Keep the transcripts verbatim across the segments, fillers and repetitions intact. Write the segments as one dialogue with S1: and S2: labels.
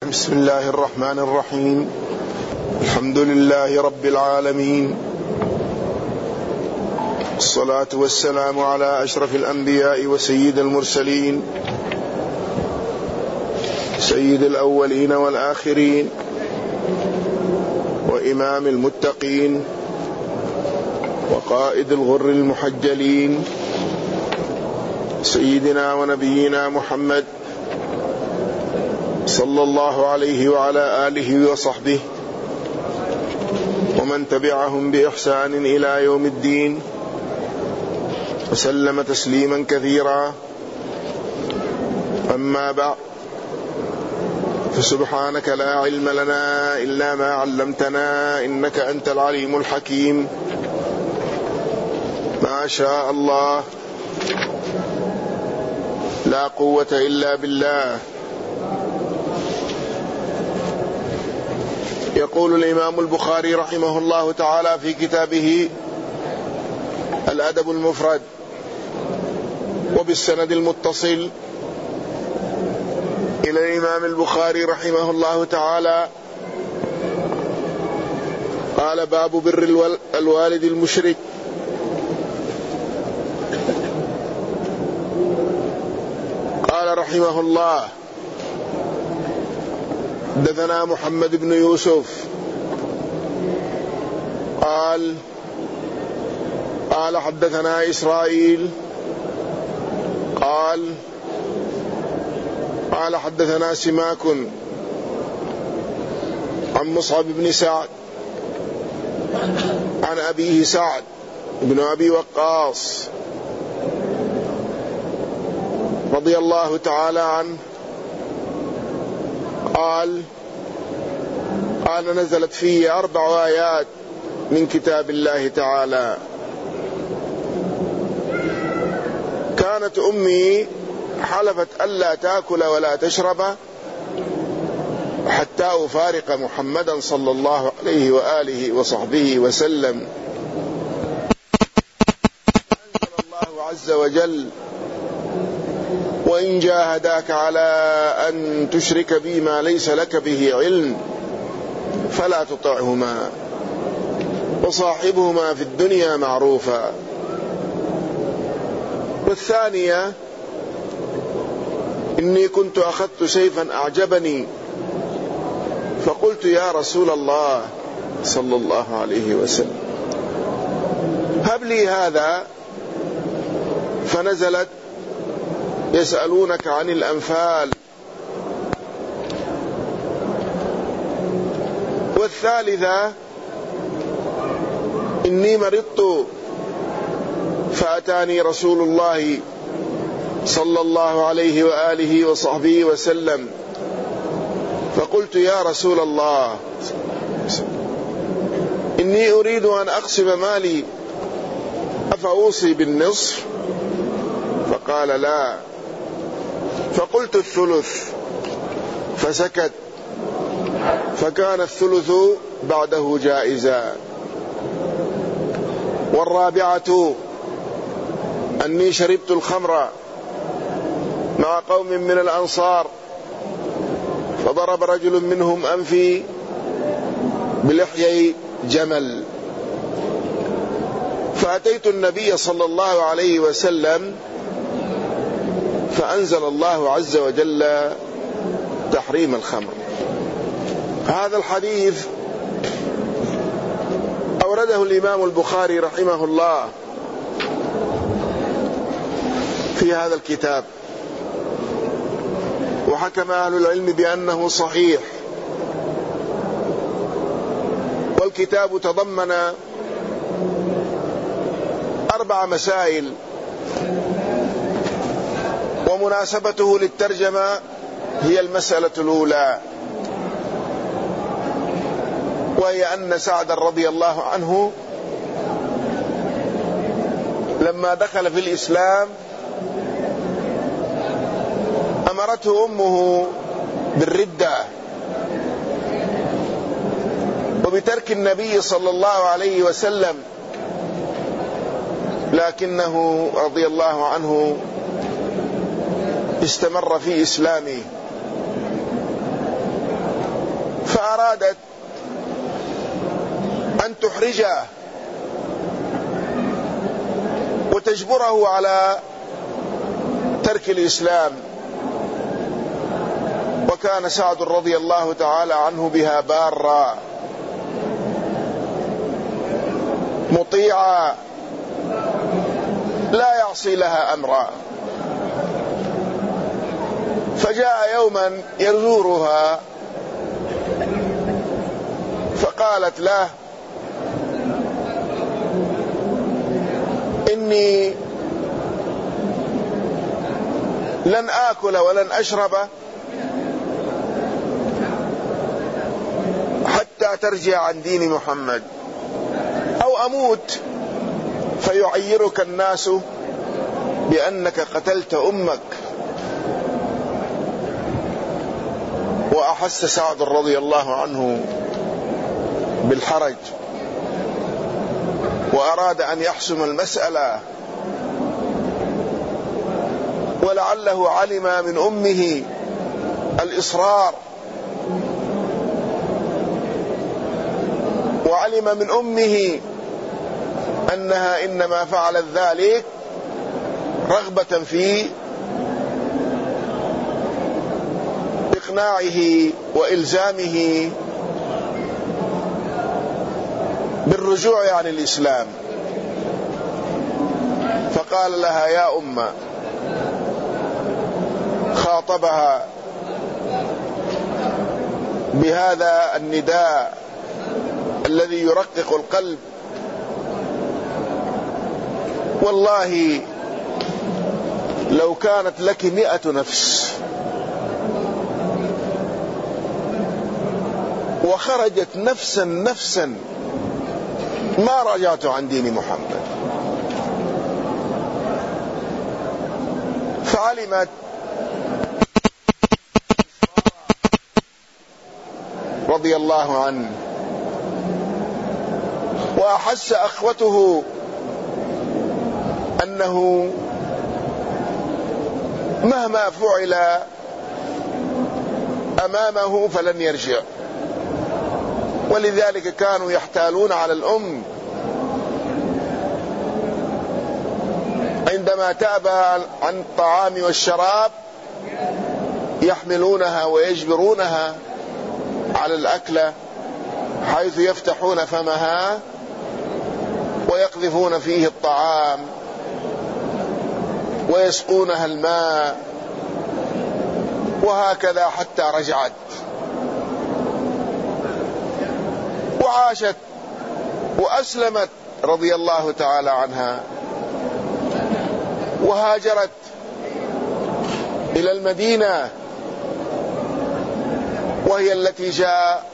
S1: بسم الله الرحمن الرحيم. الحمد لله رب العالمين، الصلاة والسلام على أشرف الأنبياء وسيد المرسلين، سيد الأولين والآخرين، وإمام المتقين، وقائد الغر المحجلين، سيدنا ونبينا محمد صلى الله عليه وعلى آله وصحبه ومن تبعهم بإحسان إلى يوم الدين، وسلم تسليما كثيرا. أما بعد، فسبحانك لا علم لنا إلا ما علمتنا إنك أنت العليم الحكيم. ما شاء الله، لا قوة إلا بالله. يقول الإمام البخاري رحمه الله تعالى في كتابه الأدب المفرد وبالسند المتصل إلى الإمام البخاري رحمه الله تعالى قال: باب بر الوالد المشرك. قال رحمه الله: حدثنا محمد بن يوسف قال قال حدثنا إسرائيل قال قال حدثنا سماك عن مصعب بن سعد عن أبيه سعد بن أبي وقاص رضي الله تعالى عنه قال قال نزلت في أربع آيات من كتاب الله تعالى. كانت أمي حلفت ألا تأكل ولا تشرب حتى أفارق محمدا صلى الله عليه وآله وصحبه وسلم. أنزل الله عز وجل: وإن جاهداك على أن تشرك بي ما ليس لك به علم فلا تطعهما وصاحبهما في الدنيا معروفا. والثانية: إني كنت أخذت سيفا أعجبني فقلت يا رسول الله صلى الله عليه وسلم هب لي هذا، فنزلت: يسألونك عن الأنفال. والثالثة: إني مرضت فأتاني رسول الله صلى الله عليه وآله وصحبه وسلم فقلت يا رسول الله إني أريد أن أقسم مالي أفأوصي بالنصف؟ فقال لا. فقلت الثلث، فسكت، فكان الثلث بعده جائزا. والرابعة: أني شربت الخمر مع قوم من الأنصار فضرب رجل منهم أنفي بلحيي جمل، فأتيت النبي صلى الله عليه وسلم فأنزل الله عز وجل تحريم الخمر. هذا الحديث أورده الإمام البخاري رحمه الله في هذا الكتاب، وحكم أهل العلم بأنه صحيح. والكتاب تضمن أربع مسائل، ومناسبته للترجمة هي المسألة الأولى، وهي أن سعد رضي الله عنه لما دخل في الإسلام أمرته أمه بالردة وبترك النبي صلى الله عليه وسلم، لكنه رضي الله عنه استمر في إسلامه. فأرادت أن تحرجه وتجبره على ترك الإسلام. وكان سعد رضي الله تعالى عنه بها بارا مطيعا لا يعصي لها أمرا. فجاء يوما يزورها فقالت له: إني لن آكل ولن أشرب حتى ترجع عن دين محمد، أو أموت فيعيرك الناس بأنك قتلت أمك. وأحس سعد رضي الله عنه بالحرج وأراد أن يحسم المسألة، ولعله علم من أمه الإصرار، وعلم من أمه أنها إنما فعلت ذلك رغبة في إقناعه وإلزامه بالرجوع عن الإسلام. فقال لها: يا أمة، خاطبها بهذا النداء الذي يرقق القلب: والله لو كانت لك مئة نفس وخرجت نفسا نفسا ما رجعت عن دين محمد. فعلمت رضي الله عنه، وأحس أخوته أنه مهما فعل أمامه فلن يرجع، ولذلك كانوا يحتالون على الأم عندما تأبى عن الطعام والشراب، يحملونها ويجبرونها على الأكل، حيث يفتحون فمها ويقذفون فيه الطعام ويسقونها الماء، وهكذا حتى رجعت وعاشت وأسلمت رضي الله تعالى عنها، وهاجرت إلى المدينة، وهي التي جاء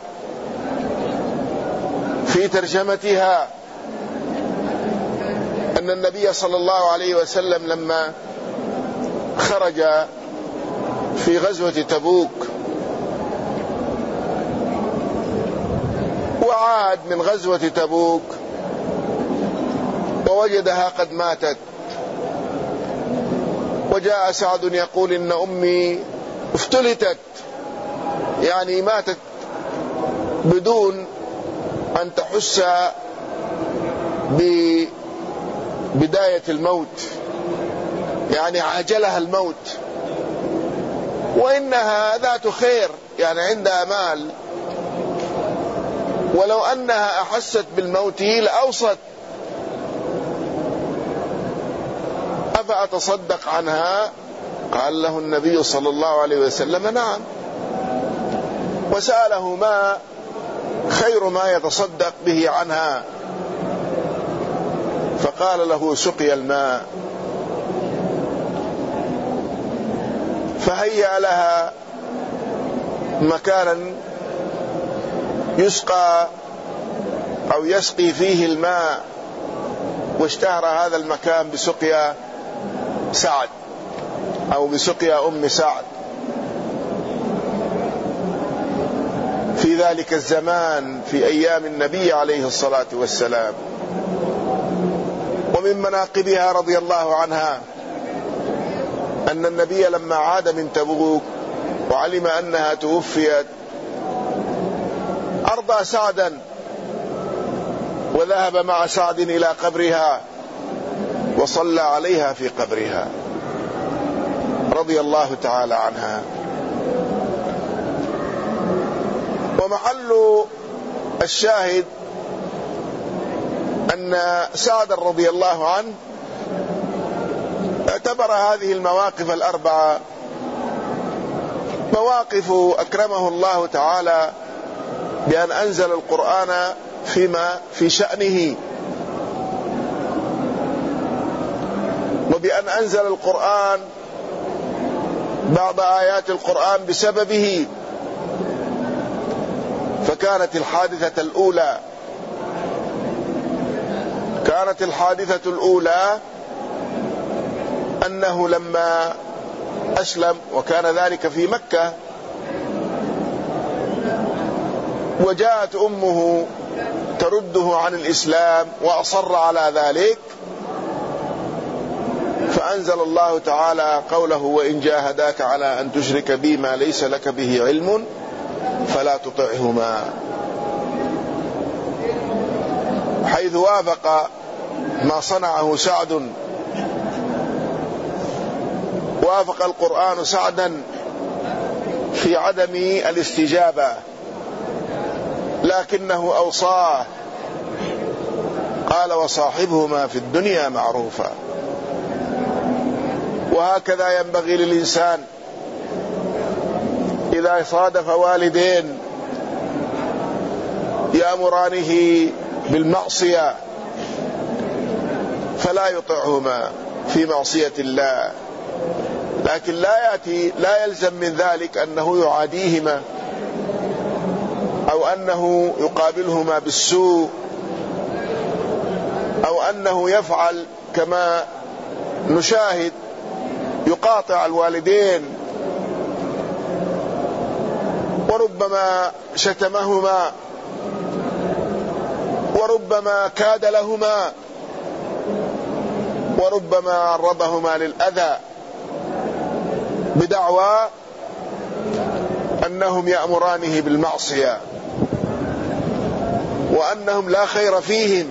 S1: في ترجمتها أن النبي صلى الله عليه وسلم لما خرج في غزوة تبوك وعاد من غزوة تبوك ووجدها قد ماتت، وجاء سعد يقول: إن أمي افتلتت، يعني ماتت بدون أن تحس ببداية الموت، يعني عاجلها الموت، وإنها ذات خير، يعني عندها مال، ولو أنها أحست بالموت لأوصت، أفأتصدق عنها؟ قال له النبي صلى الله عليه وسلم: نعم. وسأله: ما خير ما يتصدق به عنها؟ فقال له: سقي الماء. فهيأ لها مكانا يسقى أو يسقي فيه الماء، واشتهر هذا المكان بسقيا سعد أو بسقيا أم سعد في ذلك الزمان في أيام النبي عليه الصلاة والسلام. ومن مناقبها رضي الله عنها أن النبي لما عاد من تبوك وعلم أنها توفيت أرضى سعدا وذهب مع سعد إلى قبرها وصلى عليها في قبرها رضي الله تعالى عنها. ومحل الشاهد أن سعد رضي الله عنه اعتبر هذه المواقف الأربعة مواقف أكرمه الله تعالى بأن أنزل القرآن فيما في شأنه، وبأن أنزل القرآن بعض آيات القرآن بسببه. فكانت الحادثة الأولى كانت الحادثة الأولى أنه لما أسلم، وكان ذلك في مكة، وجاءت أمه ترده عن الإسلام وأصر على ذلك، فأنزل الله تعالى قوله: وإن جاهداك على أن تشرك بي ما ليس لك به علم فلا تطعهما، حيث وافق ما صنعه سعد، وافق القرآن سعدا في عدم الاستجابة، لكنه أوصاه قال: وصاحبهما في الدنيا معروفا. وهكذا ينبغي للإنسان إذا صادف والدين يأمرانه بالمعصية فلا يطعهما في معصية الله، لكن لا يأتي لا يلزم من ذلك أنه يعاديهما أو أنه يقابلهما بالسوء أو أنه يفعل كما نشاهد يقاطع الوالدين وربما شتمهما وربما كاد لهما وربما عرضهما للأذى بدعوى أنهم يأمرانه بالمعصية وأنهم لا خير فيهم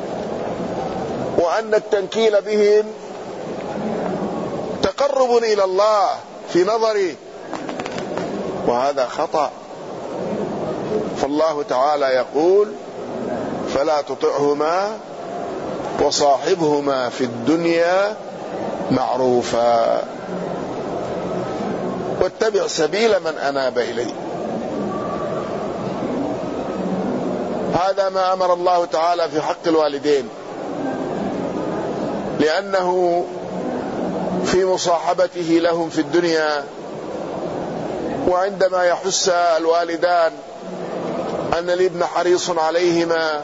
S1: وأن التنكيل بهم تقرب إلى الله في نظره، وهذا خطأ. فالله تعالى يقول: فلا تطعهما وصاحبهما في الدنيا معروفا واتبع سبيل من أناب إليه. هذا ما أمر الله تعالى في حق الوالدين، لأنه في مصاحبته لهم في الدنيا، وعندما يحس الوالدان أن الابن حريص عليهما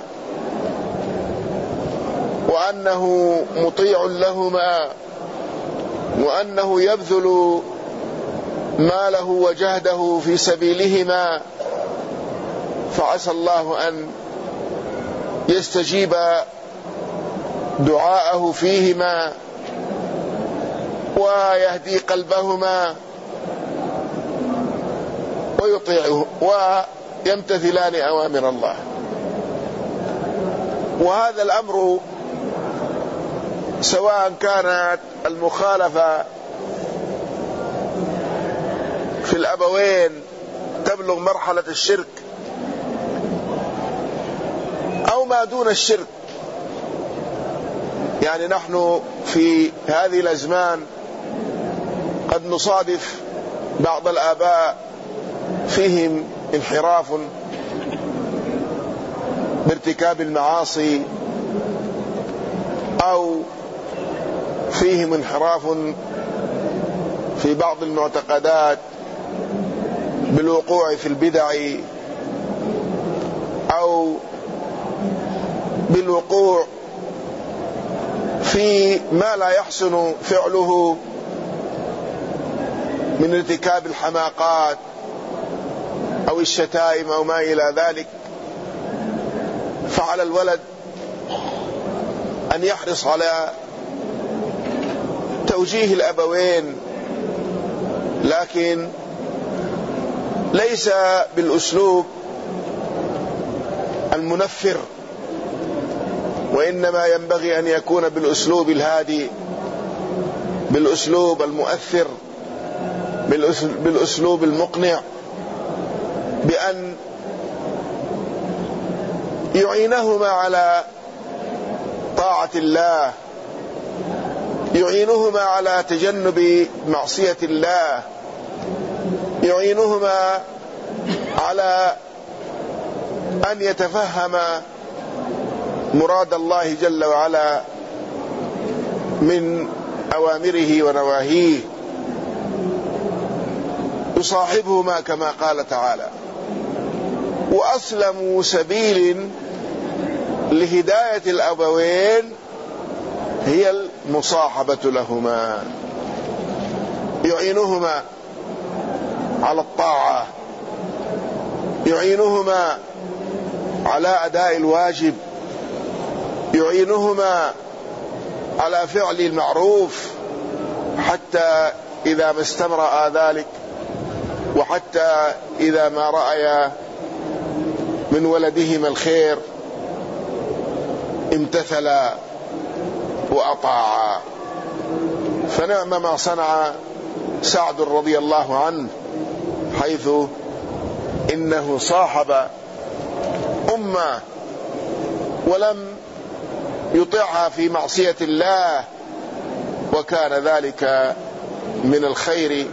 S1: وأنه مطيع لهما وأنه يبذل ماله وجهده في سبيلهما، فعسى الله أن يستجيب دعاءه فيهما ويهدي قلبهما ويطيعه ويمتثلان أوامر الله. وهذا الأمر سواء كانت المخالفة في الأبوين تبلغ مرحلة الشرك أو ما دون الشرك. يعني نحن في هذه الأزمان قد نصادف بعض الآباء فيهم انحراف بارتكاب المعاصي أو فيهم انحراف في بعض المعتقدات بالوقوع في البدع أو بالوقوع في ما لا يحسن فعله من ارتكاب الحماقات أو الشتائم أو ما إلى ذلك. فعلى الولد أن يحرص على توجيه الأبوين، لكن ليس بالأسلوب المنفر، وإنما ينبغي أن يكون بالأسلوب الهادي، بالأسلوب المؤثر، بالأسلوب المقنع، بأن يعينهما على طاعة الله، يعينهما على تجنب معصية الله، يعينهما على أن يتفهم مراد الله جل وعلا من أوامره ونواهيه، يصاحبهما كما قال تعالى: وأسلم سبيل لهداية الأبوين هي المصاحبة لهما، يعينهما على الطاعة، يعينهما على أداء الواجب، يعينهما على فعل المعروف، حتى إذا ما استمرأ ذلك، وحتى إذا ما رأيا من ولدهما الخير امتثلا وأطاعا. فنعم ما صنع سعد رضي الله عنه، حيث إنه صاحب أمه ولم يطيعها في معصية الله، وكان ذلك من الخير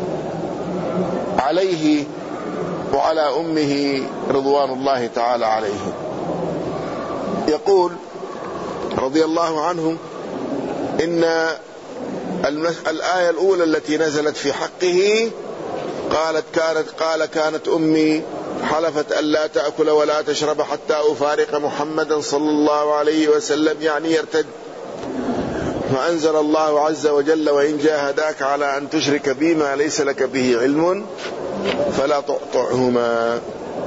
S1: عليه وعلى أمه رضوان الله تعالى عليه. يقول رضي الله عنه: إن الآية الأولى التي نزلت في حقه قالت كانت قال كانت أمي حلفت أن لا تأكل ولا تشرب حتى أفارق محمدا صلى الله عليه وسلم، يعني يرتد. فأنزل الله عز وجل: وإن جاهداك على أن تشرك بي ما ليس لك به علم فلا تطعهما.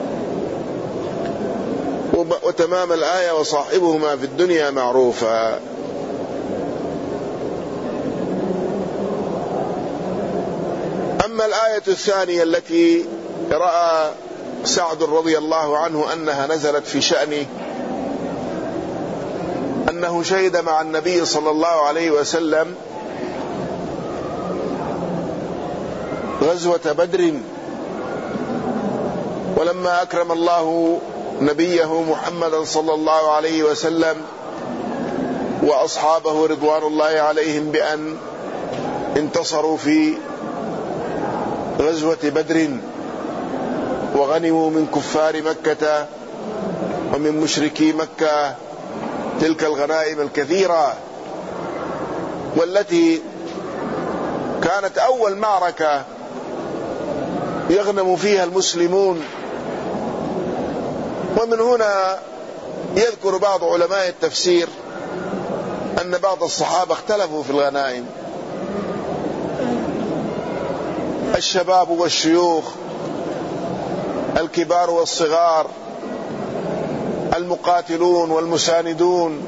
S1: وتمام الآية: وصاحبهما في الدنيا معروفا. أما الآية الثانية التي رأى سعد رضي الله عنه أنها نزلت في شأنه، أنه شهد مع النبي صلى الله عليه وسلم غزوة بدر، ولما أكرم الله نبيه محمدا صلى الله عليه وسلم وأصحابه رضوان الله عليهم بأن انتصروا في غزوة بدر وغنموا من كفار مكة ومن مشركي مكة تلك الغنائم الكثيرة، والتي كانت أول معركة يغنم فيها المسلمون. ومن هنا يذكر بعض علماء التفسير أن بعض الصحابة اختلفوا في الغنائم، الشباب والشيوخ، الكبار والصغار، المقاتلون والمساندون،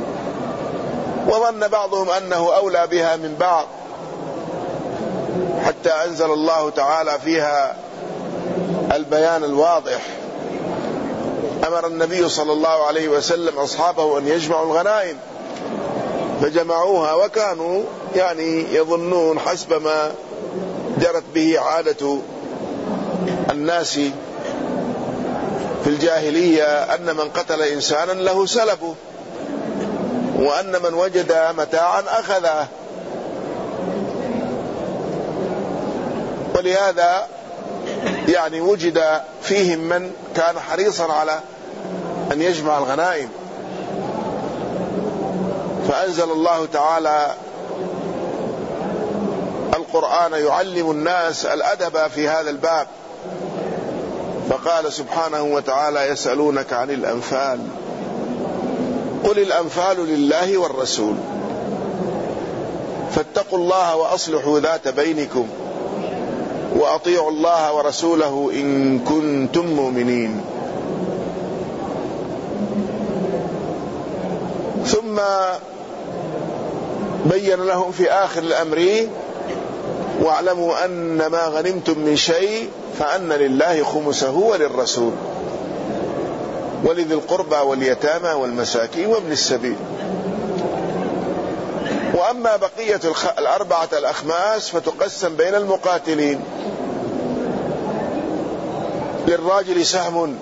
S1: وظن بعضهم أنه أولى بها من بعض، حتى أنزل الله تعالى فيها البيان الواضح. أمر النبي صلى الله عليه وسلم أصحابه أن يجمعوا الغنائم، فجمعوها، وكانوا يعني يظنون حسب ما جرت به عادة الناس في الجاهلية أن من قتل إنسانا له سلبه، وأن من وجد متاعا أخذه. ولهذا يعني وجد فيهم من كان حريصا على أن يجمع الغنائم، فأنزل الله تعالى القرآن يعلم الناس الأدب في هذا الباب، فقال سبحانه وتعالى: يسألونك عن الأنفال قل الأنفال لله والرسول فاتقوا الله وأصلحوا ذات بينكم وأطيعوا الله ورسوله إن كنتم مؤمنين. ثم بين لهم في آخر الأمر: واعلموا أن ما غنمتم من شيء فأن لله خمسه وللرسول. ولذي القربى واليتامى والمساكين وابن السبيل. وأما بقية الأربعة الأخماس فتقسم بين المقاتلين، للراجل سهم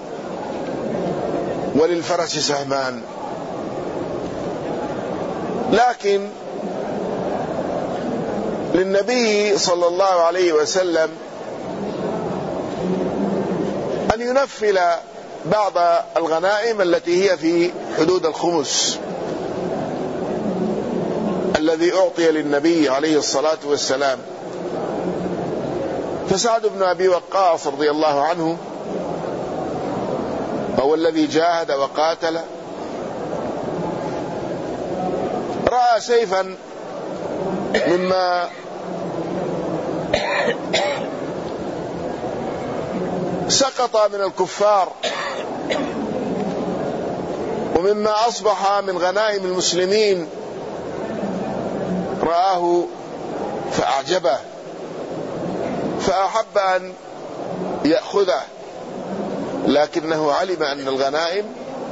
S1: وللفرس سهمان. لكن للنبي صلى الله عليه وسلم أن ينفل بعض الغنائم التي هي في حدود الخمس الذي أعطي للنبي عليه الصلاة والسلام. فسعد بن أبي وقاص رضي الله عنه هو الذي جاهد وقاتل، رأى سيفا مما سقط من الكفار ومما أصبح من غنائم المسلمين، رآه فأعجبه فأحب أن يأخذه، لكنه علم أن الغنائم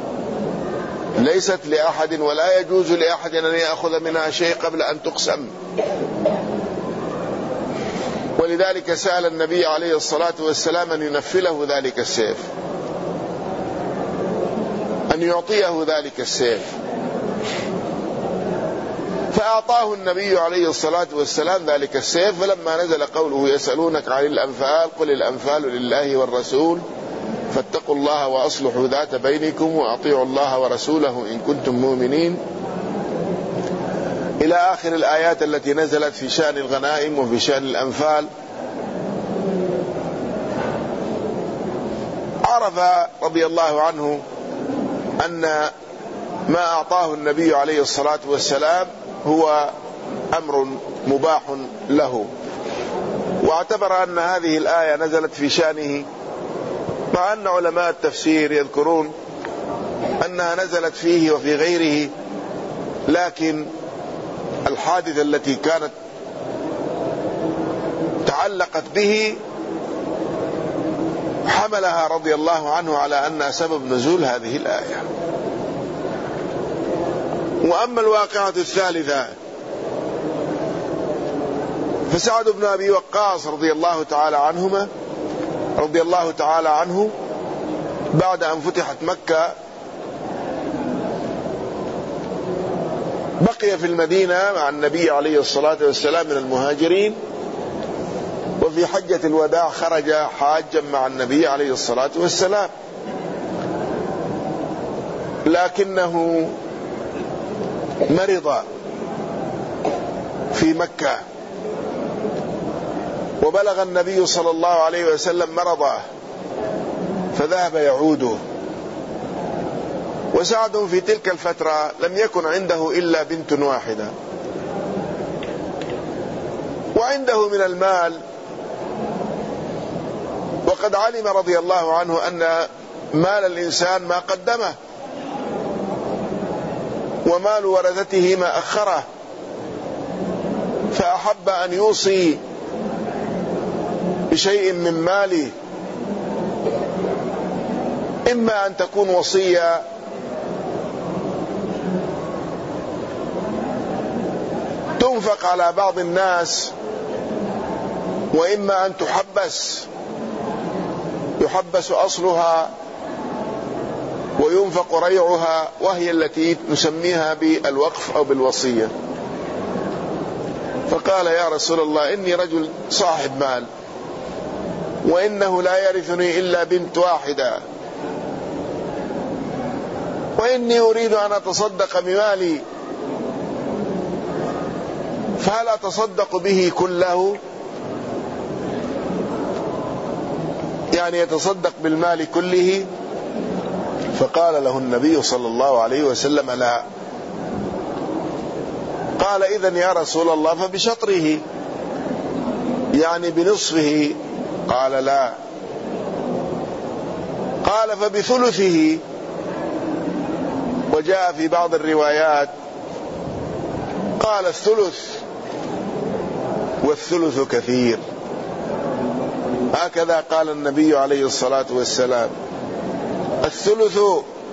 S1: ليست لأحد ولا يجوز لأحد أن يأخذ منها شيء قبل أن تقسم. ولذلك سأل النبي عليه الصلاة والسلام أن ينفله ذلك السيف، أن يعطيه ذلك السيف، فأعطاه النبي عليه الصلاة والسلام ذلك السيف. فلما نزل قوله يسألونك عن الأنفال قل الأنفال لله والرسول فاتقوا الله وأصلحوا ذات بينكم وأطيعوا الله ورسوله إن كنتم مؤمنين، إلى آخر الآيات التي نزلت في شأن الغنائم وفي شأن الأنفال. عرف رضي الله عنه أن ما أعطاه النبي عليه الصلاة والسلام هو أمر مباح له، واعتبر أن هذه الآية نزلت في شأنه، مع أن علماء التفسير يذكرون أنها نزلت فيه وفي غيره، لكن الحادثة التي كانت تعلقت به حملها رضي الله عنه على أنها سبب نزول هذه الآية. وأما الواقعة الثالثة فسعد بن أبي وقاص رضي الله تعالى عنهما رضي الله تعالى عنه بعد أن فتحت مكة بقي في المدينة مع النبي عليه الصلاة والسلام من المهاجرين، وفي حجة الوداع خرج حاجا مع النبي عليه الصلاة والسلام، لكنه مرض في مكة وبلغ النبي صلى الله عليه وسلم مرضه فذهب يعوده. وسعد في تلك الفترة لم يكن عنده إلا بنت واحدة، وعنده من المال، وقد علم رضي الله عنه أن مال الإنسان ما قدمه ومال ورثته ما أخره، فأحب أن يوصي بشيء من ماله، إما أن تكون وصية تنفق على بعض الناس، وإما أن تحبس يحبس أصلها وينفق ريعها، وهي التي نسميها بالوقف أو بالوصية. فقال يا رسول الله إني رجل صاحب مال وإنه لا يرثني إلا بنت واحدة، وإني أريد أن أتصدق بمالي، فهل أتصدق به كله؟ يعني يتصدق بالمال كله؟ فقال له النبي صلى الله عليه وسلم لا. قال إذن يا رسول الله فبشطره، يعني بنصفه؟ قال لا. قال فبثلثه. وجاء في بعض الروايات قال الثلث، والثلث كثير. هكذا قال النبي عليه الصلاة والسلام، الثلث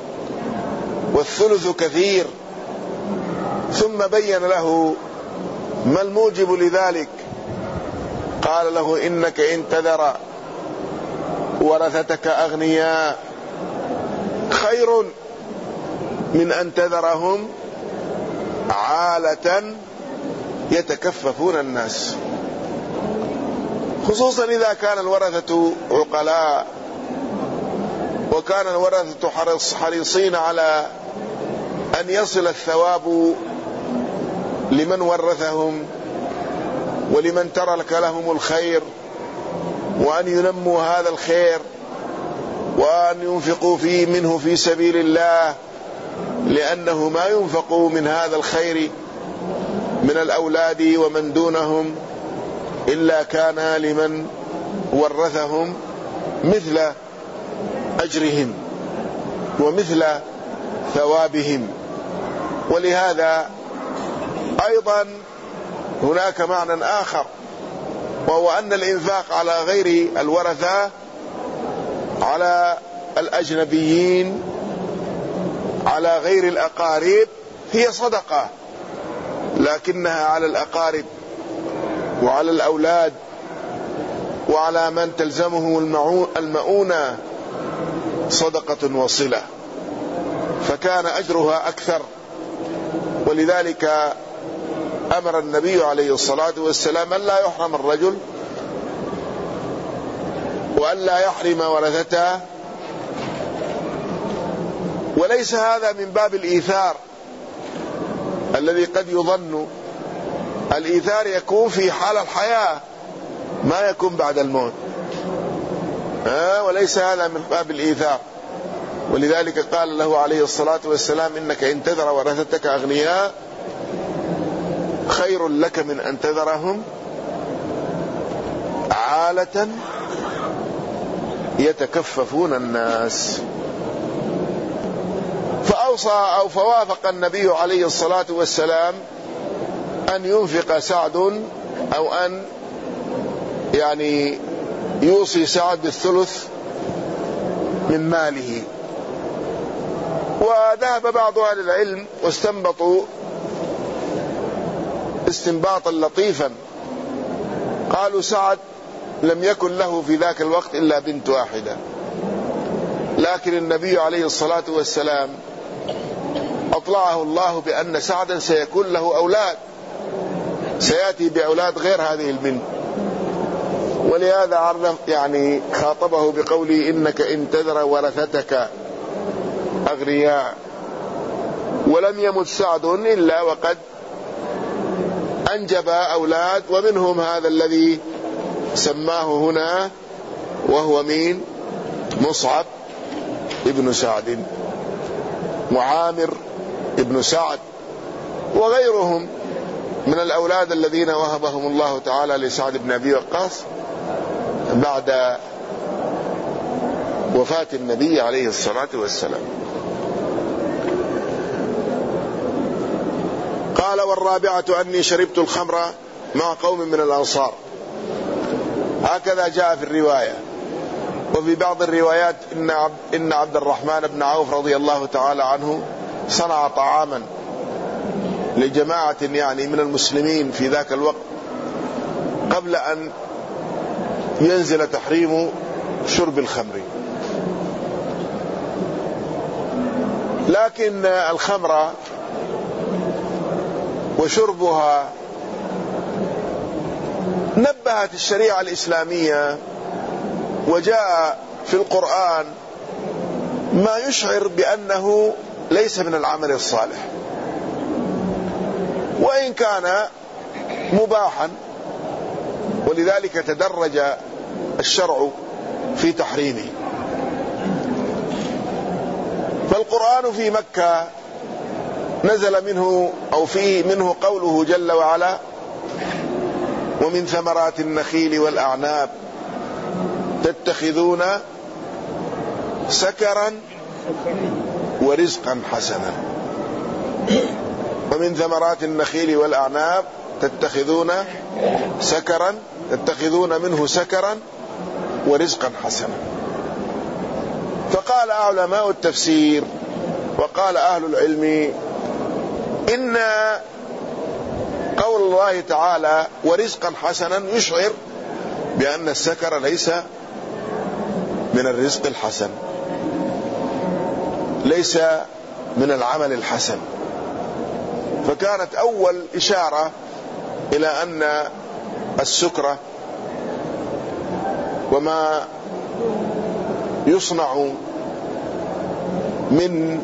S1: والثلث كثير. ثم بين له ما الموجب لذلك، قال له: إنك إن تذر ورثتك أغنياء خير من أن تذرهم عالة يتكففون الناس، خصوصا إذا كان الورثة عقلاء وكان الورثة حريصين على أن يصل الثواب لمن ورثهم ولمن ترك لهم الخير، وأن ينموا هذا الخير وأن ينفقوا فيه منه في سبيل الله، لأنه ما ينفق من هذا الخير من الأولاد ومن دونهم إلا كان لمن ورثهم مثل أجرهم ومثل ثوابهم. ولهذا أيضا هناك معنى آخر، وهو أن الإنفاق على غير الورثة، على الأجنبيين، على غير الأقارب، هي صدقة، لكنها على الأقارب وعلى الأولاد وعلى من تلزمه المؤونة صدقة وصلة، فكان أجرها أكثر. ولذلك أمر النبي عليه الصلاة والسلام أن لا يحرم الرجل وأن لا يحرم ورثته. وليس هذا من باب الإيثار الذي قد يظن. الإيثار يكون في حال الحياة، ما يكون بعد الموت، ها وليس هذا من باب الإيثار. ولذلك قال له عليه الصلاة والسلام: إنك إن تذر ورثتك أغنياء خير لك من أن تذرهم عالة يتكففون الناس. فأوصى أو فوافق النبي عليه الصلاة والسلام أن ينفق سعد، أو أن يعني يوصي سعد بالثلث من ماله. وذهب بعض أهل العلم واستنبطوا استنباطا لطيفا، قالوا: سعد لم يكن له في ذاك الوقت إلا بنت واحدة، لكن النبي عليه الصلاة والسلام أطلعه الله بأن سعدا سيكون له أولاد، سيأتي بأولاد غير هذه البنت، ولهذا عرف يعني خاطبه بقوله: إنك إن تذر ورثتك أغنياء. ولم يمت سعد إلا وقد أنجب أولاد، ومنهم هذا الذي سماه هنا، وهو مين؟ مصعب ابن سعد، وعامر ابن سعد، وغيرهم من الأولاد الذين وهبهم الله تعالى لسعد بن أبي وقاص بعد وفاة النبي عليه الصلاة والسلام. قال: والرابعة أني شربت الخمر مع قوم من الأنصار. هكذا جاء في الرواية. وفي بعض الروايات إن عبد, إن عبد الرحمن بن عوف رضي الله تعالى عنه صنع طعاما لجماعة يعني من المسلمين في ذاك الوقت قبل أن ينزل تحريم شرب الخمر. لكن الخمر وشربها نبهت الشريعة الإسلامية، وجاء في القرآن ما يشعر بأنه ليس من العمل الصالح، وإن كان مباحا، ولذلك تدرج الشرع في تحريمه. فالقرآن في مكة نزل منه أو فيه منه قوله جل وعلا: ومن ثمرات النخيل والأعناب تتخذون سكرا ورزقا حسنا. ومن ثمرات النخيل والأعناب تتخذون سكرا تتخذون منه سكرا ورزقا حسنا. فقال علماء التفسير وقال أهل العلم إن قول الله تعالى ورزقا حسنا يشعر بأن السكر ليس من الرزق الحسن، ليس من العمل الحسن. فكانت أول إشارة إلى أن السكر وما يصنع من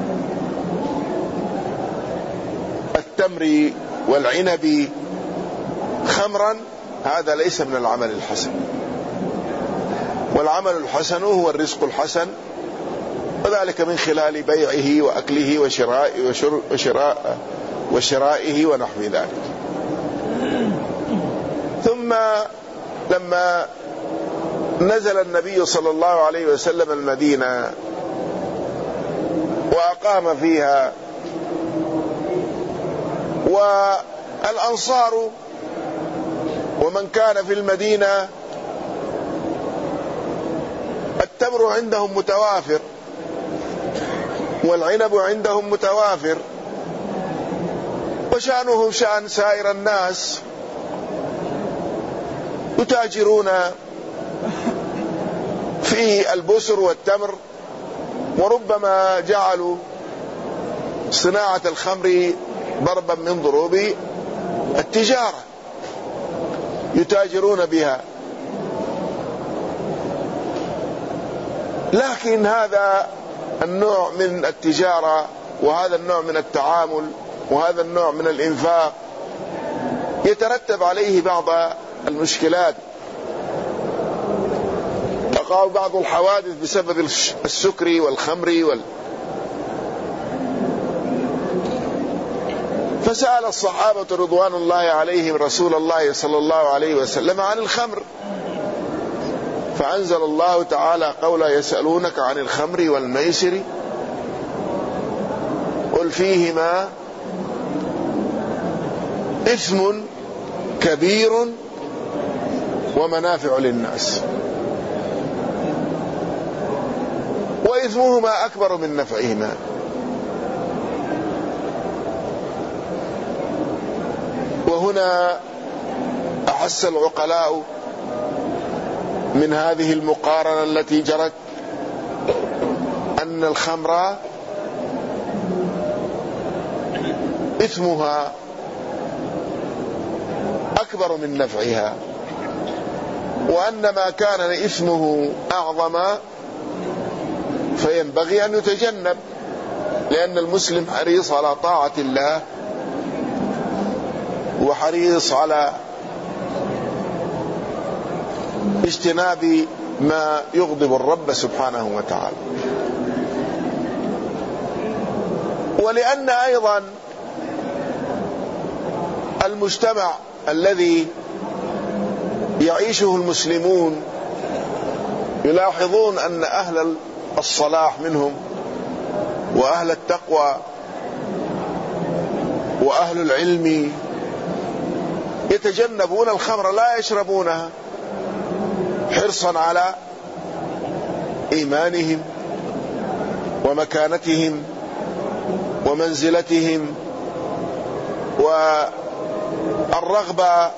S1: التمر والعنب خمرا هذا ليس من العمل الحسن، والعمل الحسن هو الرزق الحسن، وذلك من خلال بيعه وأكله وشرائه, وشراء وشرائه ونحو ذلك. ثم لما نزل النبي صلى الله عليه وسلم المدينة وأقام فيها، والأنصار ومن كان في المدينة التمر عندهم متوافر والعنب عندهم متوافر، وشأنهم شأن سائر الناس، يتاجرون في البسر والتمر، وربما جعلوا صناعة الخمر ضربا من ضروب التجارة يتاجرون بها. لكن هذا النوع من التجارة وهذا النوع من التعامل وهذا النوع من الإنفاق يترتب عليه بعض المشكلات، تقع بعض الحوادث بسبب السكر والخمر وال... فسأل الصحابة رضوان الله عليهم رسول الله صلى الله عليه وسلم عن الخمر، فأنزل الله تعالى قولا يسألونك عن الخمر والميسر قل فيهما إثم كبير ومنافع للناس وإثمهما أكبر من نفعهما. وهنا أحس العقلاء من هذه المقارنة التي جرت أن الخمر إثمها أكبر من نفعها، وأن ما كان إثمه أعظم فينبغي أن يتجنب، لأن المسلم حريص على طاعة الله وحريص على اجتناب ما يغضب الرب سبحانه وتعالى. ولأن أيضا المجتمع الذي يعيشه المسلمون يلاحظون أن أهل الصلاح منهم وأهل التقوى وأهل العلم يتجنبون الخمر، لا يشربونها حرصا على إيمانهم ومكانتهم ومنزلتهم والرغبة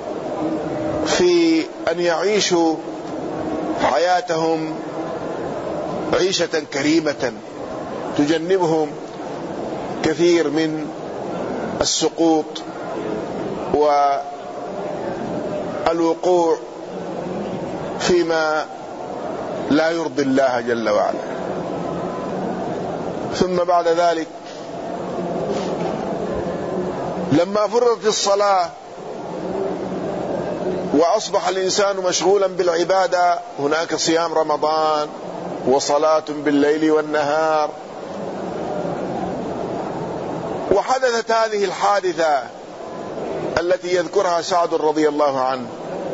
S1: في أن يعيشوا حياتهم عيشة كريمة تجنبهم كثير من السقوط والوقوع فيما لا يرضي الله جل وعلا. ثم بعد ذلك لما فرضت الصلاة وأصبح الإنسان مشغولا بالعبادة، هناك صيام رمضان وصلاة بالليل والنهار، وحدثت هذه الحادثة التي يذكرها سعد رضي الله عنه.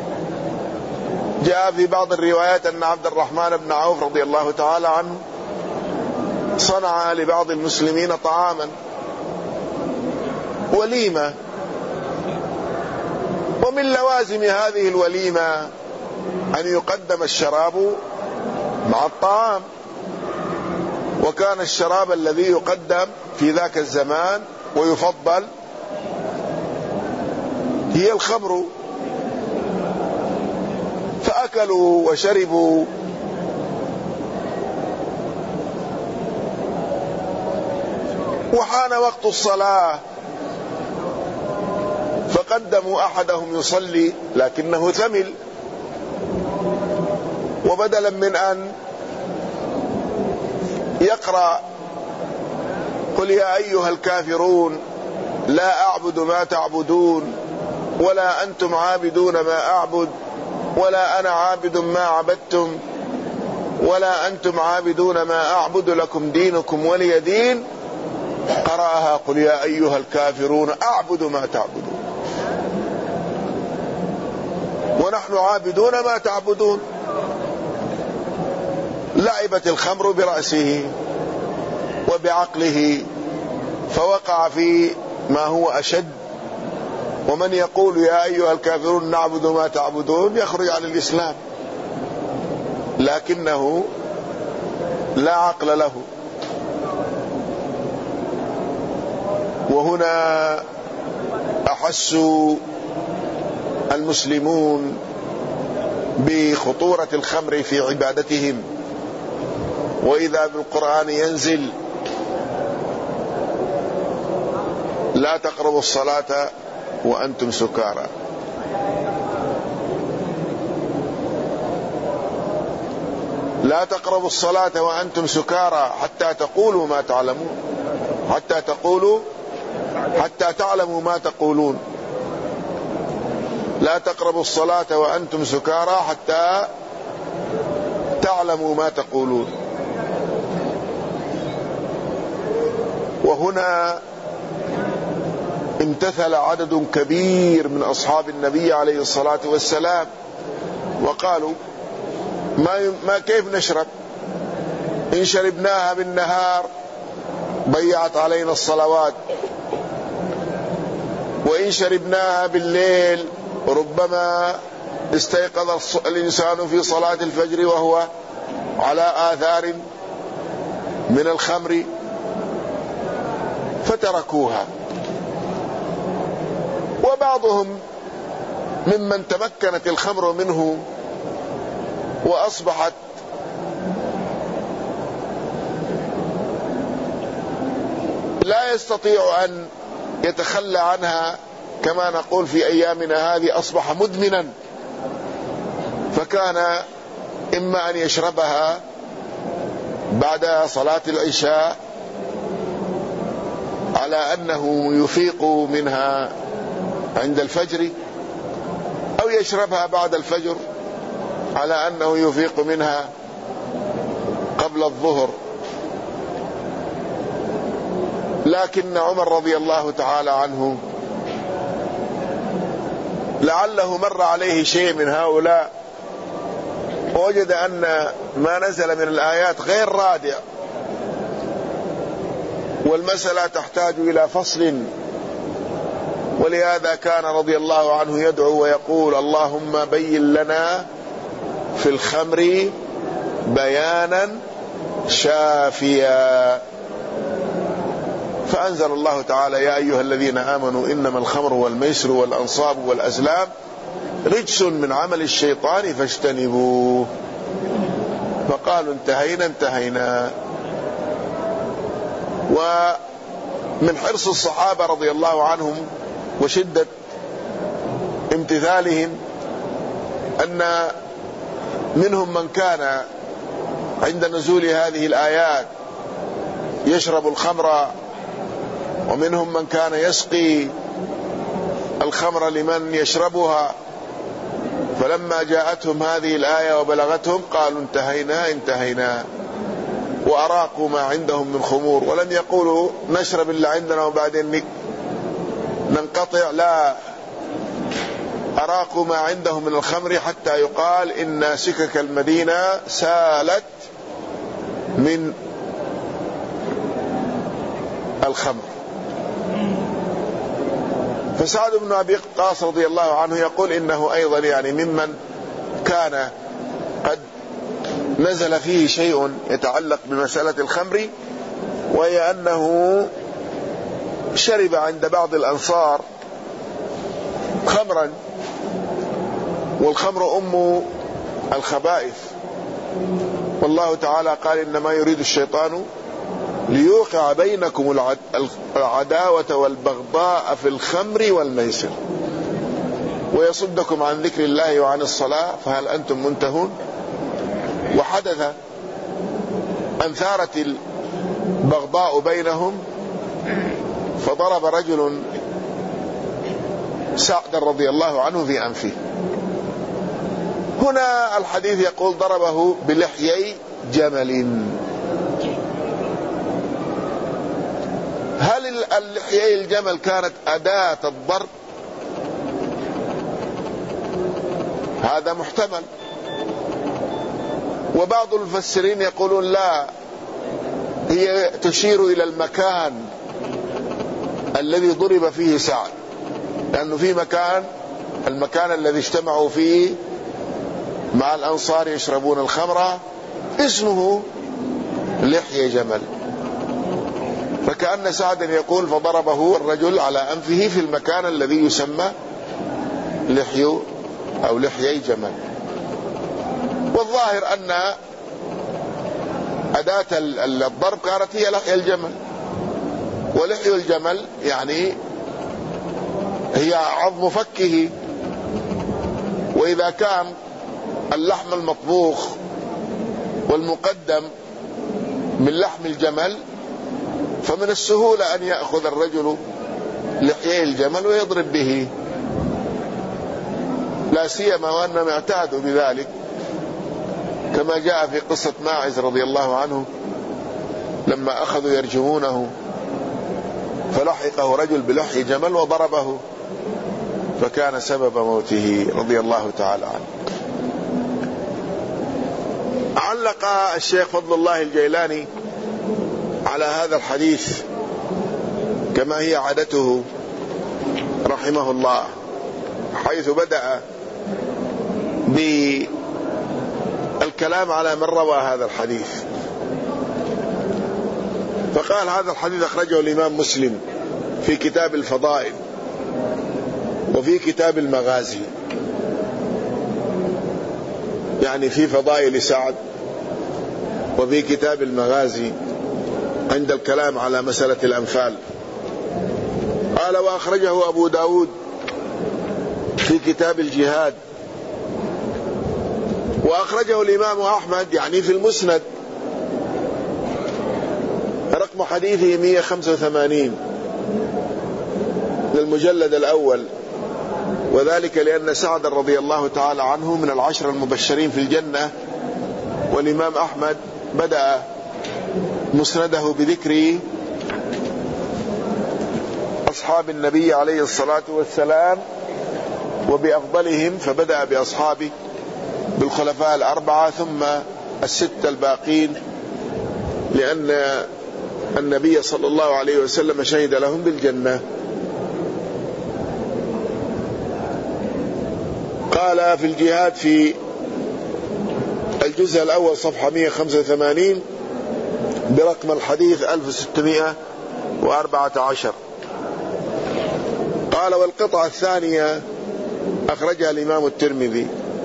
S1: جاء في بعض الروايات أن عبد الرحمن بن عوف رضي الله تعالى عنه صنع لبعض المسلمين طعاما وليمة، ومن لوازم هذه الوليمة أن يقدم الشراب مع الطعام، وكان الشراب الذي يقدم في ذاك الزمان ويفضل هي الخمر، فأكلوا وشربوا. وحان وقت الصلاة فقدموا أحدهم يصلي لكنه ثمل، وبدلا من أن يقرأ قل يا أيها الكافرون لا أعبد ما تعبدون ولا أنتم عابدون ما أعبد ولا أنا عابد ما عبدتم ولا أنتم عابدون ما أعبد لكم دينكم ولي دين، قرأها قل يا أيها الكافرون أعبد ما تعبدون ونحن عابدون ما تعبدون. لعبت الخمر برأسه وبعقله فوقع في ما هو أشد. ومن يقول يا أيها الكافرون نعبد ما تعبدون يخرج عن الإسلام، لكنه لا عقل له. وهنا أحس المسلمون بخطورة الخمر في عبادتهم، وإذا بالقرآن ينزل لا تقربوا الصلاة وأنتم سكارى. لا تقربوا الصلاة وأنتم سكارى حتى تقولوا ما تعلمون حتى تقولوا حتى تعلموا ما تقولون. لا تقربوا الصلاة وأنتم سكارى حتى تعلموا ما تقولون. وهنا امتثل عدد كبير من أصحاب النبي عليه الصلاة والسلام وقالوا ما, ما كيف نشرب؟ إن شربناها بالنهار ضيعت علينا الصلوات، وإن شربناها بالليل ربما استيقظ الإنسان في صلاة الفجر وهو على آثار من الخمر، فتركوها. وبعضهم ممن تمكنت الخمر منه وأصبحت لا يستطيع أن يتخلى عنها كما نقول في أيامنا هذه، أصبح مدمنا، فكان إما أن يشربها بعد صلاة العشاء على أنه يفيق منها عند الفجر، أو يشربها بعد الفجر على أنه يفيق منها قبل الظهر. لكن عمر رضي الله تعالى عنه لعله مر عليه شيء من هؤلاء ووجد أن ما نزل من الآيات غير رادع، والمسألة تحتاج إلى فصل، ولهذا كان رضي الله عنه يدعو ويقول اللهم بين لنا في الخمر بيانا شافيا. فأنزل الله تعالى يا أيها الذين آمنوا إنما الخمر والميسر والأنصاب والأزلام رجس من عمل الشيطان فاجتنبوه. فقالوا انتهينا انتهينا. ومن حرص الصحابة رضي الله عنهم وشدة امتثالهم أن منهم من كان عند نزول هذه الآيات يشرب الخمر، ومنهم من كان يسقي الخمر لمن يشربها، فلما جاءتهم هذه الآية وبلغتهم قالوا انتهينا انتهينا، وأراقوا ما عندهم من خمور، ولم يقولوا نشرب اللي عندنا وبعدين ننقطع، لا، أراقوا ما عندهم من الخمر حتى يقال إن سكك المدينة سالت من الخمر. فسعد بن أبي وقاص رضي الله عنه يقول إنه أيضا يعني ممن كان قد نزل فيه شيء يتعلق بمسألة الخمر، وهي أنه شرب عند بعض الأنصار خمرا، والخمر أم الخبائث، والله تعالى قال إنما يريد الشيطان ليوقع بينكم العداوة والبغضاء في الخمر والميسر ويصدكم عن ذكر الله وعن الصلاة فهل أنتم منتهون. وحدث أن ثارت البغضاء بينهم، فضرب رجل سعد رضي الله عنه في أنفه. هنا الحديث يقول ضربه بلحيي جمل. هل اللحيي الجمل كانت أداة الضرب؟ هذا محتمل. وبعض المفسرين يقولون لا، هي تشير إلى المكان الذي ضرب فيه سعد، لأنه في مكان، المكان الذي اجتمعوا فيه مع الأنصار يشربون الخمر اسمه لحيي جمل، فكأن سعد يقول فضربه الرجل على أنفه في المكان الذي يسمى لحي أو لحيي جمل. والظاهر أن أداة الضرب كانت هي لحي الجمل، ولحي الجمل يعني هي عظم فكه، وإذا كان اللحم المطبوخ والمقدم من لحم الجمل فمن السهولة أن يأخذ الرجل لحيي الجمل ويضرب به، لا سيما وأنهم اعتادوا بذلك، كما جاء في قصة ماعز رضي الله عنه لما أخذوا يرجمونه فلحقه رجل بلحي جمل وضربه فكان سبب موته رضي الله تعالى عنه. علق الشيخ فضل الله الجيلاني على هذا الحديث كما هي عادته رحمه الله، حيث بدأ بالكلام على من روى هذا الحديث، فقال هذا الحديث أخرجه الإمام مسلم في كتاب الفضائل وفي كتاب المغازي، يعني في فضائل سعد وفي كتاب المغازي عند الكلام على مسألة الأنفال. قال وأخرجه أبو داود في كتاب الجهاد، وأخرجه الإمام أحمد يعني في المسند رقم حديثه مئة وخمسة وثمانين للمجلد الأول، وذلك لأن سعد رضي الله تعالى عنه من العشر المبشرين في الجنة، والإمام أحمد بدأ مسنده بذكر أصحاب النبي عليه الصلاة والسلام وبأفضلهم، فبدأ بأصحابه بالخلفاء الأربعة ثم الستة الباقين، لأن النبي صلى الله عليه وسلم شهد لهم بالجنة. قال في الجهاد في الجزء الأول صفحة مئة وخمسة وثمانين برقم الحديث ألف وستمئة وأربعة عشر. قال والقطعة الثانية أخرجها الإمام الترمذي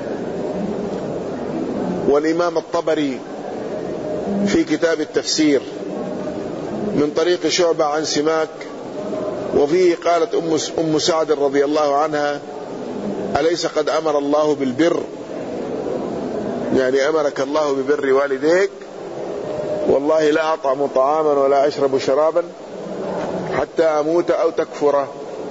S1: والإمام الطبري في كتاب التفسير من طريق شعبة عن سماك، وفيه قالت أم أم سعد رضي الله عنها أليس قد أمر الله بالبر، يعني أمرك الله ببر والديك، والله لا أطعم طعاما ولا أشرب شرابا حتى أموت أو تكفر.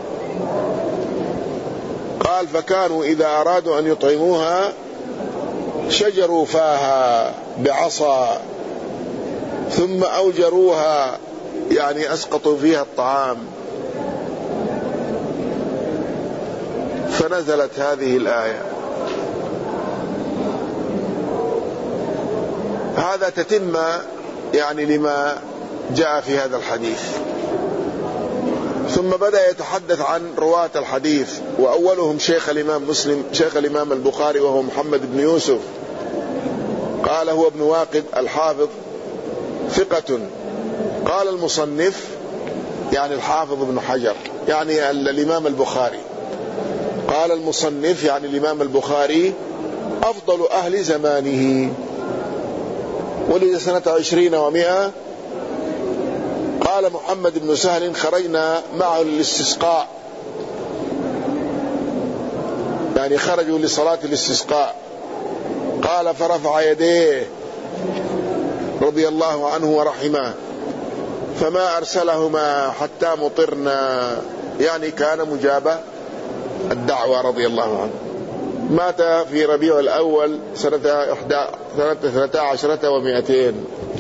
S1: قال فكانوا إذا أرادوا أن يطعموها شجروا فاها بعصا ثم أوجروها، يعني أسقطوا فيها الطعام، فنزلت هذه الآية. هذا تتم يعني لما جاء في هذا الحديث. ثم بدأ يتحدث عن رواة الحديث، وأولهم شيخ الإمام مسلم شيخ الإمام البخاري وهو محمد بن يوسف. قال هو ابن واقد الحافظ ثقة. قال المصنف يعني الحافظ ابن حجر يعني الإمام البخاري، قال المصنف يعني الإمام البخاري أفضل أهل زمانه، ولد سنة عشرين ومائة. قال محمد بن سهل خرجنا معه للاستسقاء، يعني خرجوا لصلاة الاستسقاء. قال فرفع يديه رضي الله عنه ورحمه فما أرسلهما حتى مطرنا، يعني كان مجاب الدعوة رضي الله عنه. مات في ربيع الأول سنة ثلاثة عشر ومائتين.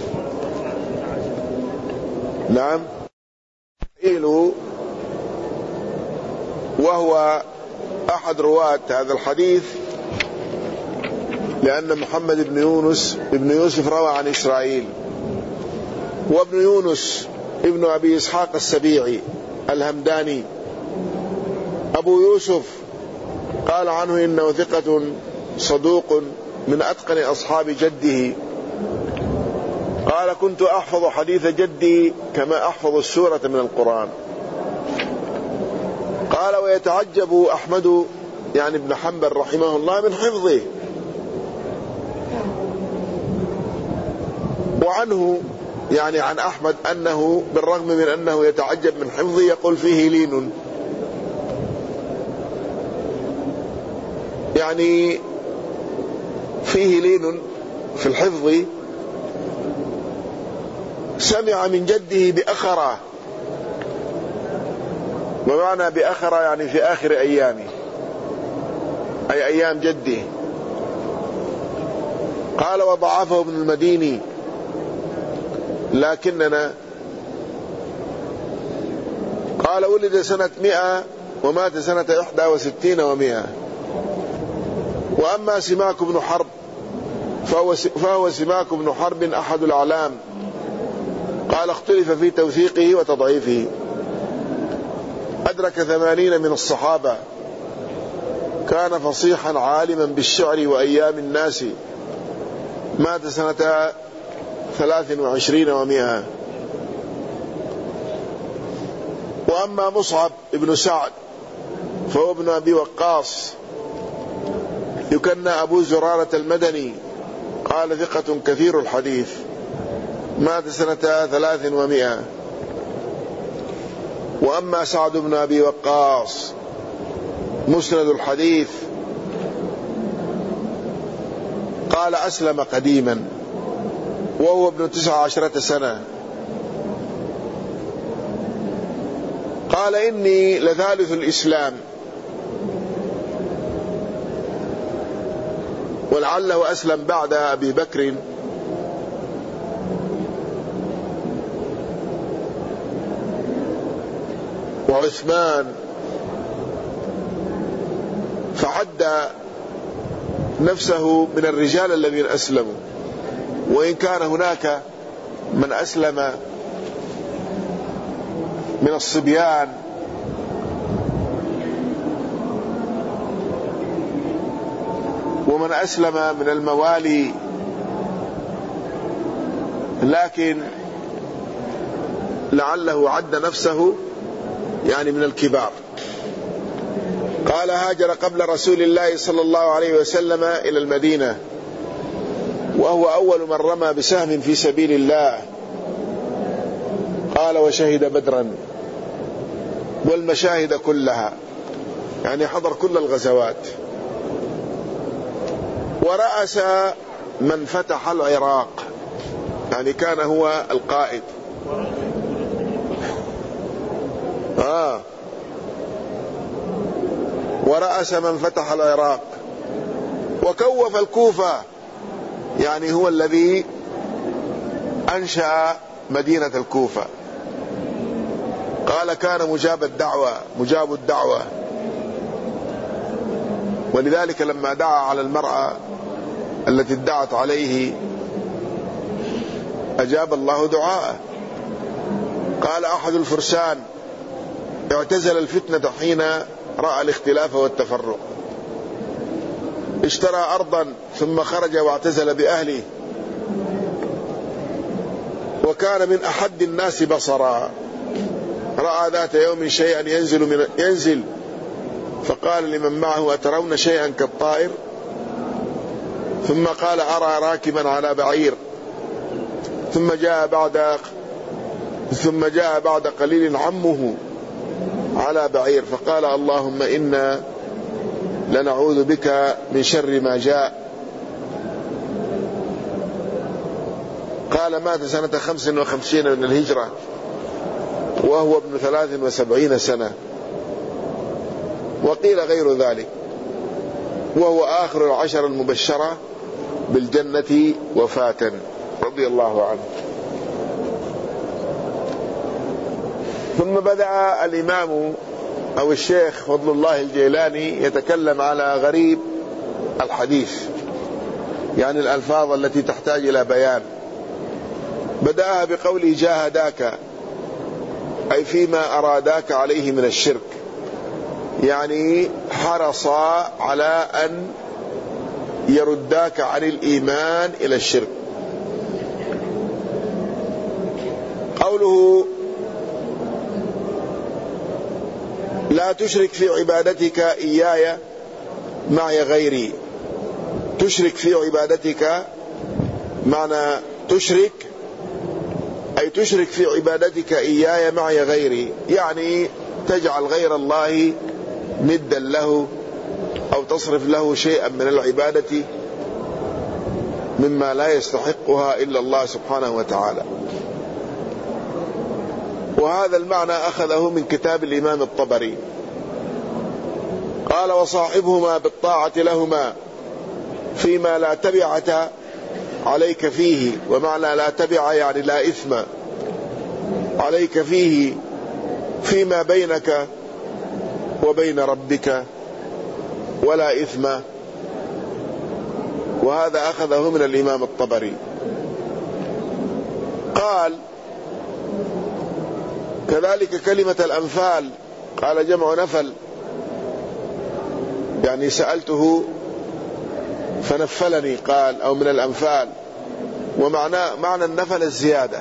S1: نعم. وهو أحد رواة هذا الحديث، لأن محمد بن يونس ابن يوسف روى عن إسرائيل، وابن يونس ابن أبي إسحاق السبيعي الهمداني. أبو يوسف قال عنه إنه ثقة صدوق من أتقن أصحاب جده. قال كنت أحفظ حديث جدي كما أحفظ السورة من القرآن. قال ويتعجب أحمد يعني ابن حنبل رحمه الله من حفظه. وعنه يعني عن أحمد أنه بالرغم من أنه يتعجب من حفظه يقول فيه لين، يعني فيه لين في الحفظ. سمع من جده بأخرة، ومعنى بأخرة يعني في آخر أيامه أي أيام جده. قال وضعفه ابن المديني لكننا. قال ولد سنة مئة ومات سنة إحدى وستين ومئة. وأما سماك بن حرب فهو, فهو سماك بن حرب أحد الأعلام. قال اختلف في توثيقه وتضعيفه. أدرك ثمانين من الصحابة، كان فصيحا عالما بالشعر وأيام الناس. مات سنة ثلاث وعشرين ومئة. وأما مصعب ابن سعد فهو ابن أبي وقاص، يكنى أبو زرارة المدني. قال ثقة كثير الحديث. مات سنة ثلاث ومئة. وأما سعد بن أبي وقاص مسند الحديث. قال أسلم قديما وهو ابن تسع عشرة سنة. قال إني لثالث الإسلام، ولعله أسلم بعد أبي بكر. وعثمان، فعد نفسه من الرجال الذين أسلموا، وإن كان هناك من أسلم من الصبيان ومن أسلم من الموالي، لكن لعله عد نفسه يعني من الكبار. قال هاجر قبل رسول الله صلى الله عليه وسلم إلى المدينة، وهو أول من رمى بسهم في سبيل الله. قال وشهد بدرا والمشاهد كلها، يعني حضر كل الغزوات. ورأس من فتح العراق، يعني كان هو القائد. آه ورأس من فتح العراق. وكوف الكوفة، يعني هو الذي أنشأ مدينة الكوفة. قال كان مجاب الدعوة مجاب الدعوة، ولذلك لما دعا على المرأة التي ادعت عليه أجاب الله دعاءه. قال أحد الفرسان اعتزل الفتنة حين رأى الاختلاف والتفرق، اشترى أرضا ثم خرج واعتزل بأهله وكان من أحد الناس بصرا، رأى ذات يوم شيئا ينزل, من ينزل فقال لمن معه أترون شيئا كالطائر؟ ثم قال أرى راكبا على بعير. ثم جاء بعد ثم جاء بعد قليل عمه على بعير فقال اللهم إنا لنعوذ بك من شر ما جاء. قال مات سنة خمس وخمسين من الهجرة وهو ابن ثلاث وسبعين سنة، وقيل غير ذلك، وهو آخر العشر المبشرة بالجنة وفاة رضي الله عنه. ثم بدأ الإمام أو الشيخ فضل الله الجيلاني يتكلم على غريب الحديث، يعني الألفاظ التي تحتاج إلى بيان. بدأها بقوله جاهداك، أي فيما أراداك عليه من الشرك، يعني حرصا على أن يرداك عن الإيمان إلى الشرك. قوله لا تشرك في عبادتك إياي معي غيري، تشرك في عبادتك معنى تشرك أي تشرك في عبادتك إياي معي غيري، يعني تجعل غير الله ندا له أو تصرف له شيئا من العبادة مما لا يستحقها إلا الله سبحانه وتعالى. وهذا المعنى أخذه من كتاب الإمام الطبري، قال وصاحبهما بالطاعة لهما فيما لا تبعة عليك فيه، ومعنى لا تبع يعني لا إثم عليك فيه فيما بينك وبين ربك ولا إثم. وهذا أخذه من الإمام الطبري. قال كذلك كلمة الأنفال، قال جمع نفل، يعني سألته فنفلني، قال أو من الأنفال، ومعنى معنى النفل الزيادة،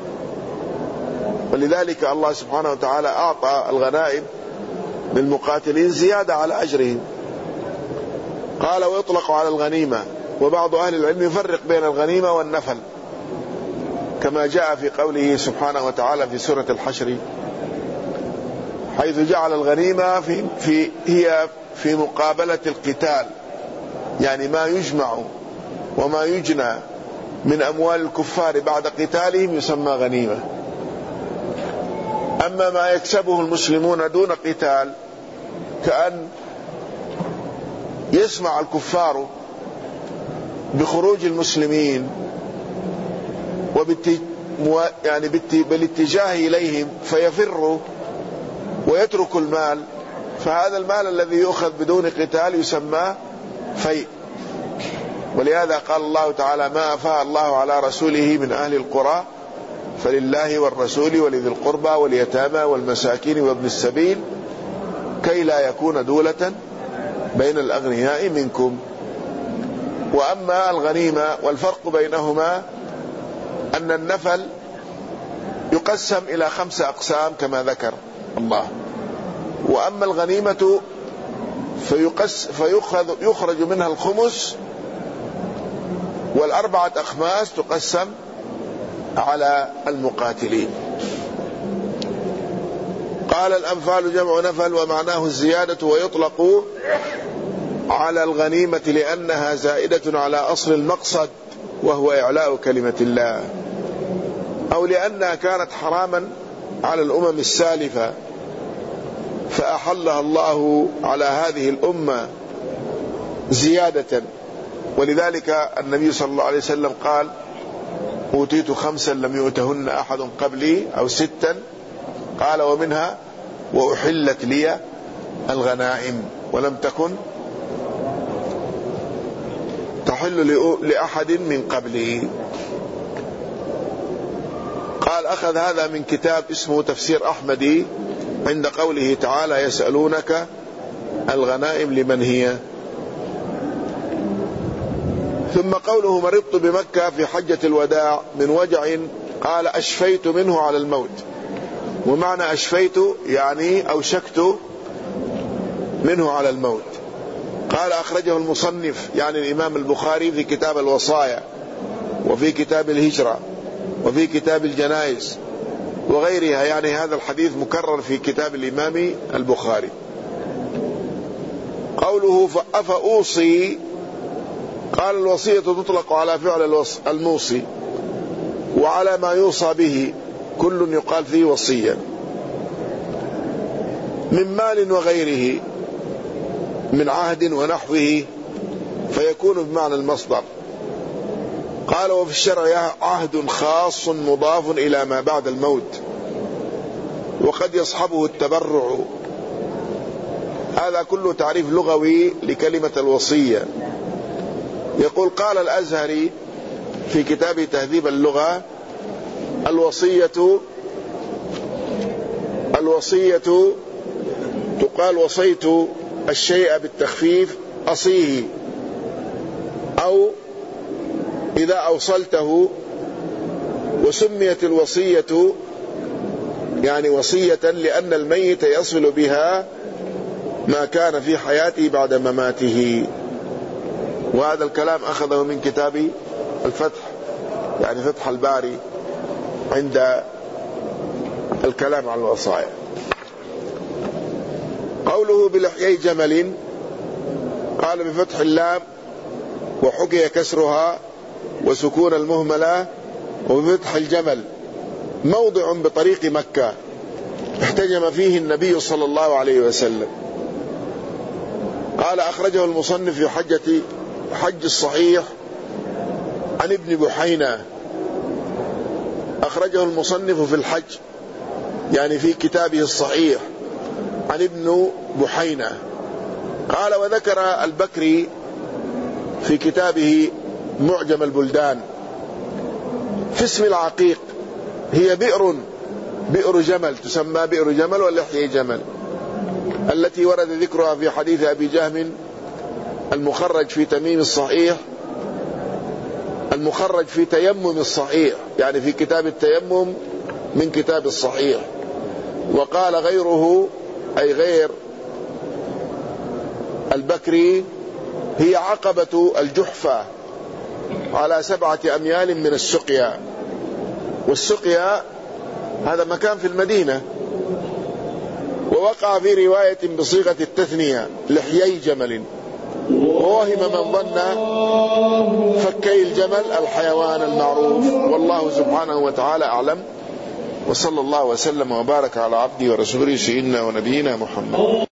S1: ولذلك الله سبحانه وتعالى أعطى الغنائم للمقاتلين زيادة على أجرهم. قال ويطلق على الغنيمة، وبعض أهل العلم يفرق بين الغنيمة والنفل كما جاء في قوله سبحانه وتعالى في سورة الحشر، حيث جعل الغنيمة في, في هي في مقابلة القتال، يعني ما يجمع وما يجنى من أموال الكفار بعد قتالهم يسمى غنيمة. أما ما يكسبه المسلمون دون قتال، كأن يسمع الكفار بخروج المسلمين وبالت... يعني بالاتجاه إليهم فيفروا ويتركوا المال، فهذا المال الذي يؤخذ بدون قتال يسمى فيء. ولهذا قال الله تعالى ما أفاء الله على رسوله من أهل القرى فلله والرسول ولذي القربى واليتامى والمساكين وابن السبيل كي لا يكون دولة بين الأغنياء منكم. وأما الغنيمة والفرق بينهما أن النفل يقسم إلى خمسة أقسام كما ذكر الله، وأما الغنيمة فيقس فيخرج يخرج منها الخمس، والأربعة أخماس تقسم على المقاتلين. قال الأنفال جمع نفل ومعناه الزيادة، ويطلق على الغنيمة لأنها زائدة على أصل المقصد وهو إعلاء كلمة الله، أو لأنها كانت حراما على الأمم السالفة فأحلها الله على هذه الأمة زيادة. ولذلك النبي صلى الله عليه وسلم قال أوتيت خمسا لم يؤتهن أحد قبلي أو ستا، قال ومنها وأحلت لي الغنائم ولم تكن تحل لأحد من قبلي. قال أخذ هذا من كتاب اسمه تفسير أحمدي عند قوله تعالى يسألونك الغنائم لمن هي. ثم قوله مرضت بمكة في حجة الوداع من وجع قال أشفيت منه على الموت. ومعنى أشفيت يعني أوشكت منه على الموت. قال أخرجه المصنف يعني الإمام البخاري في كتاب الوصايا، وفي كتاب الهجرة، وفي كتاب الجنائز وغيرها، يعني هذا الحديث مكرر في كتاب الإمام البخاري. قوله فأوصي، قال الوصية تطلق على فعل الموصي وعلى ما يوصى به، كل يقال فيه وصيا، من مال وغيره، من عهد ونحوه، فيكون بمعنى المصدر. قال وفي الشرع عهد خاص مضاف إلى ما بعد الموت، وقد يصحبه التبرع. هذا كله تعريف لغوي لكلمة الوصية. يقول قال الأزهري في كتاب تهذيب اللغة: الوصية الوصية تقال وصيت الشيء بالتخفيف أصيه، أو إذا أوصلته. وسميت الوصية يعني وصية لأن الميت يصل بها ما كان في حياته بعد مماته. وهذا الكلام أخذه من كتاب الفتح، يعني فتح الباري، عند الكلام عن الوصايا. قوله بلحيي جمل، قال بفتح اللام وحكي كسرها وسكون المهملة، وبفتح الجمل موضع بطريق مكة احتجم فيه النبي صلى الله عليه وسلم. قال أخرجه المصنف في حجة حج الصحيح عن ابن بحينة. أخرجه المصنف في الحج يعني في كتابه الصحيح عن ابن بحينة. قال وذكر البكري في كتابه معجم البلدان في اسم العقيق: هي بئر بئر جمل، تسمى بئر جمل ولحيي جمل، التي ورد ذكرها في حديث أبي جهم المخرج في تميم الصحيح، المخرج في تيمم الصحيح، يعني في كتاب التيمم من كتاب الصحيح. وقال غيره أي غير البكري: هي عقبة الجحفة على سبعة أميال من السقيا. والسقيا هذا مكان في المدينة. ووقع في رواية بصيغة التثنية لحيي جمل، ووهم من ظن فكي الجمل الحيوان المعروف. والله سبحانه وتعالى أعلم، وصلى الله وسلم وبارك على عبده ورسوله سيدنا ونبينا محمد.